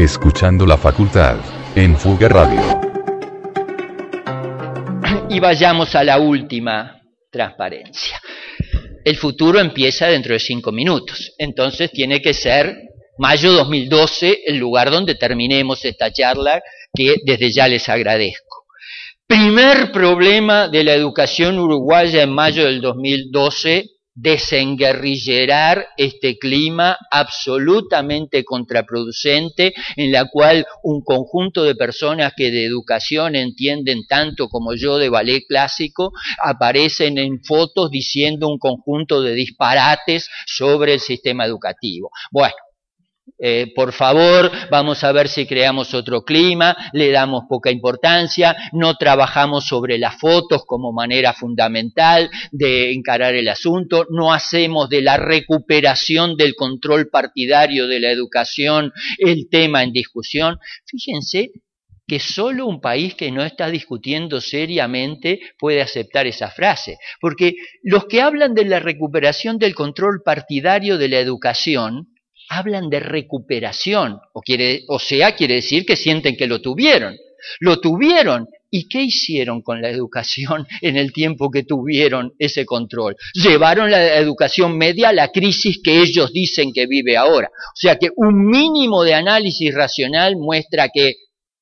escuchando la facultad, en Fuga Radio. Y vayamos a la última transparencia. El futuro empieza dentro de 5 minutos, entonces tiene que ser mayo 2012 el lugar donde terminemos esta charla, que desde ya les agradezco. Primer problema de la educación uruguaya en mayo del 2012, desenguerrillerar este clima absolutamente contraproducente en la cual un conjunto de personas que de educación entienden tanto como yo de ballet clásico aparecen en fotos diciendo un conjunto de disparates sobre el sistema educativo. Bueno, por favor, vamos a ver si creamos otro clima, le damos poca importancia, no trabajamos sobre las fotos como manera fundamental de encarar el asunto, no hacemos de la recuperación del control partidario de la educación el tema en discusión. Fíjense que solo un país que no está discutiendo seriamente puede aceptar esa frase, porque los que hablan de la recuperación del control partidario de la educación hablan de recuperación, quiere decir que sienten que lo tuvieron. Lo tuvieron. ¿Y qué hicieron con la educación en el tiempo que tuvieron ese control? Llevaron la educación media a la crisis que ellos dicen que vive ahora. O sea que un mínimo de análisis racional muestra que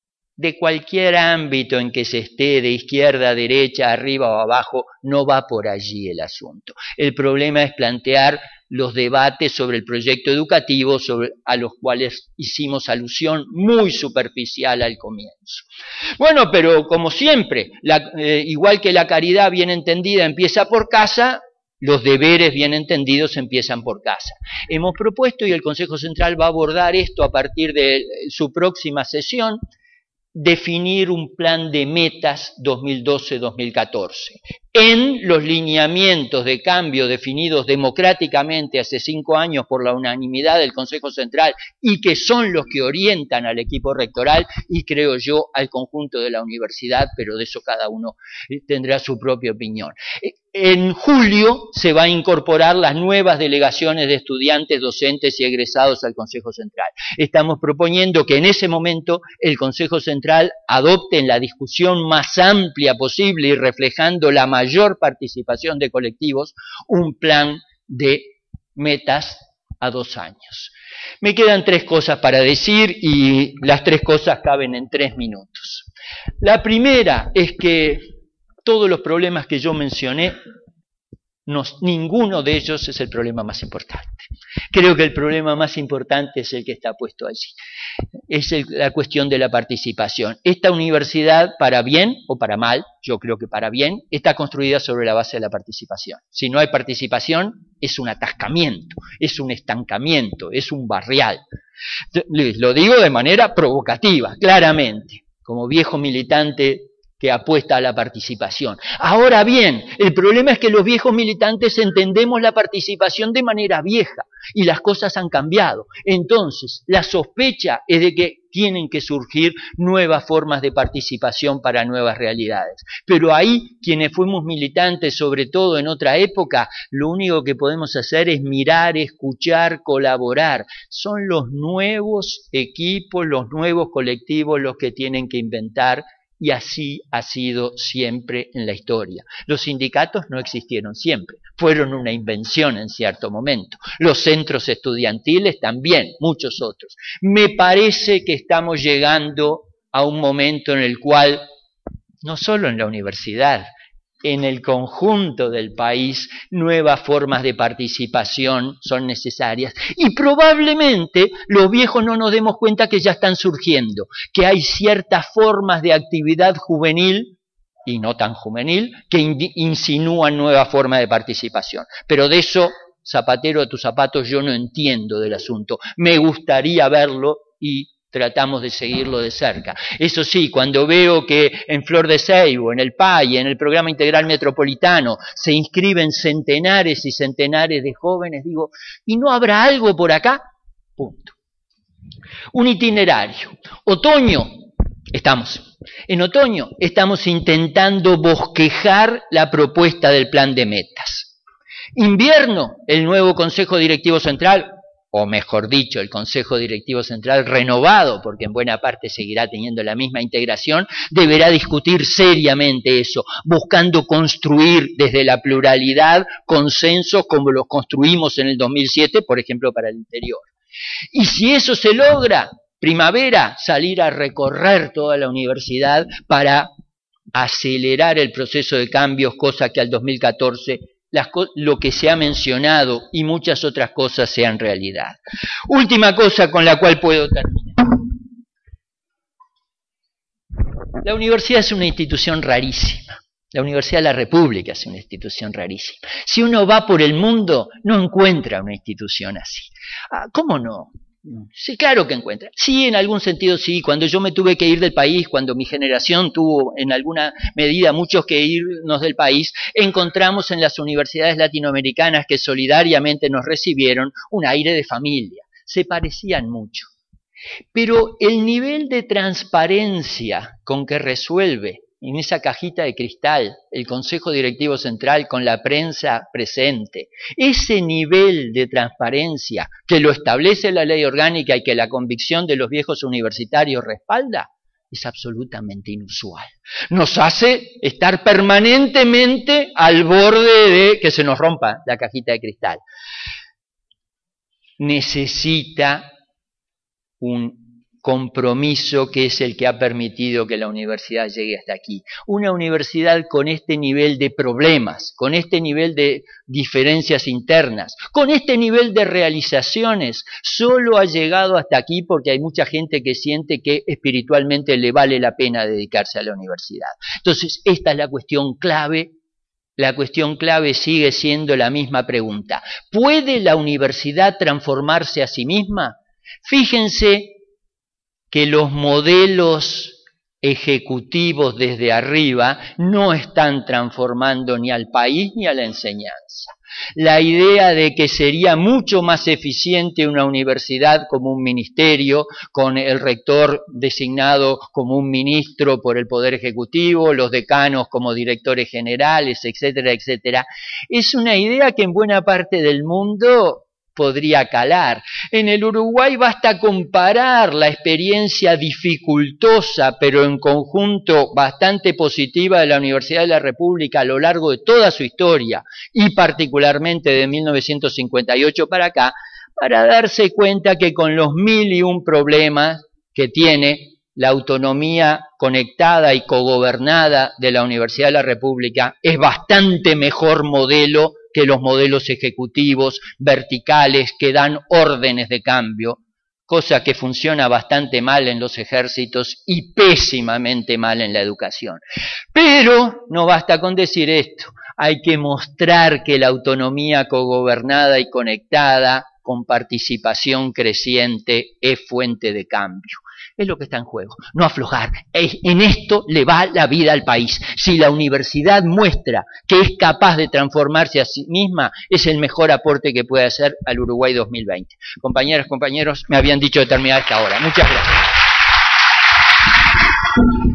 de cualquier ámbito en que se esté, de izquierda a derecha, arriba o abajo, no va por allí el asunto. El problema es plantear los debates sobre el proyecto educativo a los cuales hicimos alusión muy superficial al comienzo. Bueno, pero como siempre, igual que la caridad bien entendida empieza por casa, los deberes bien entendidos empiezan por casa. Hemos propuesto, y el Consejo Central va a abordar esto a partir de su próxima sesión, definir un plan de metas 2012-2014 en los lineamientos de cambio definidos democráticamente hace 5 años por la unanimidad del Consejo Central y que son los que orientan al equipo rectoral y creo yo al conjunto de la universidad, pero de eso cada uno tendrá su propia opinión. En julio se va a incorporar las nuevas delegaciones de estudiantes, docentes y egresados al Consejo Central. Estamos proponiendo que en ese momento el Consejo Central adopte en la discusión más amplia posible y reflejando la mayor participación de colectivos, un plan de metas a 2 años. Me quedan 3 cosas para decir y las 3 cosas caben en 3 minutos. La primera es que todos los problemas que yo mencioné, ninguno de ellos es el problema más importante. Creo que el problema más importante es el que está puesto allí. Es la cuestión de la participación. Esta universidad, para bien o para mal, yo creo que para bien, está construida sobre la base de la participación. Si no hay participación, es un atascamiento, es un estancamiento, es un barrial. Lo digo de manera provocativa, claramente, como viejo militante que apuesta a la participación. Ahora bien, el problema es que los viejos militantes entendemos la participación de manera vieja y las cosas han cambiado. Entonces, la sospecha es de que tienen que surgir nuevas formas de participación para nuevas realidades. Pero ahí, quienes fuimos militantes, sobre todo en otra época, lo único que podemos hacer es mirar, escuchar, colaborar. Son los nuevos equipos, los nuevos colectivos los que tienen que inventar. Y así ha sido siempre en la historia. Los sindicatos no existieron siempre, fueron una invención en cierto momento. Los centros estudiantiles también, muchos otros. Me parece que estamos llegando a un momento en el cual, no solo en la universidad, en el conjunto del país, nuevas formas de participación son necesarias. Y probablemente los viejos no nos demos cuenta que ya están surgiendo, que hay ciertas formas de actividad juvenil, y no tan juvenil, que insinúan nuevas formas de participación. Pero de eso, zapatero a tus zapatos, yo no entiendo del asunto. Me gustaría verlo y tratamos de seguirlo de cerca. Eso sí, cuando veo que en Flor de Seibo, en el PAI, en el Programa Integral Metropolitano, se inscriben centenares y centenares de jóvenes, digo, ¿y no habrá algo por acá? Punto. Un itinerario. En otoño estamos intentando bosquejar la propuesta del plan de metas. Invierno, el nuevo Consejo Directivo Central, o mejor dicho, el Consejo Directivo Central renovado, porque en buena parte seguirá teniendo la misma integración, deberá discutir seriamente eso, buscando construir desde la pluralidad consensos como los construimos en el 2007, por ejemplo, para el interior. Y si eso se logra, primavera, salir a recorrer toda la universidad para acelerar el proceso de cambios, cosa que al 2014 lo que se ha mencionado y muchas otras cosas sean realidad. Última cosa con la cual puedo terminar. La universidad es una institución rarísima. La Universidad de la República es una institución rarísima. Si uno va por el mundo, no encuentra una institución así. ¿Cómo no? Sí, claro que encuentra. Sí, en algún sentido sí. Cuando yo me tuve que ir del país, cuando mi generación tuvo en alguna medida muchos que irnos del país, encontramos en las universidades latinoamericanas que solidariamente nos recibieron un aire de familia. Se parecían mucho. Pero el nivel de transparencia con que resuelve en esa cajita de cristal el Consejo Directivo Central con la prensa presente, ese nivel de transparencia que lo establece la ley orgánica y que la convicción de los viejos universitarios respalda, es absolutamente inusual. Nos hace estar permanentemente al borde de que se nos rompa la cajita de cristal. Necesita un compromiso que es el que ha permitido que la universidad llegue hasta aquí. Una universidad con este nivel de problemas, con este nivel de diferencias internas, con este nivel de realizaciones, solo ha llegado hasta aquí porque hay mucha gente que siente que espiritualmente le vale la pena dedicarse a la universidad. Entonces, esta es la cuestión clave. La cuestión clave sigue siendo la misma pregunta. ¿Puede la universidad transformarse a sí misma? Fíjense que los modelos ejecutivos desde arriba no están transformando ni al país ni a la enseñanza. La idea de que sería mucho más eficiente una universidad como un ministerio, con el rector designado como un ministro por el Poder Ejecutivo, los decanos como directores generales, etcétera, etcétera, es una idea que en buena parte del mundo podría calar. En el Uruguay basta comparar la experiencia dificultosa, pero en conjunto bastante positiva de la Universidad de la República a lo largo de toda su historia, y particularmente de 1958 para acá, para darse cuenta que con los 1001 problemas que tiene la autonomía conectada y cogobernada de la Universidad de la República es bastante mejor modelo que los modelos ejecutivos verticales que dan órdenes de cambio, cosa que funciona bastante mal en los ejércitos y pésimamente mal en la educación. Pero no basta con decir esto, hay que mostrar que la autonomía cogobernada y conectada con participación creciente es fuente de cambio. Es lo que está en juego, no aflojar. En esto le va la vida al país. Si la universidad muestra que es capaz de transformarse a sí misma, es el mejor aporte que puede hacer al Uruguay 2020. Compañeras, compañeros, me habían dicho de terminar esta hora. Muchas gracias.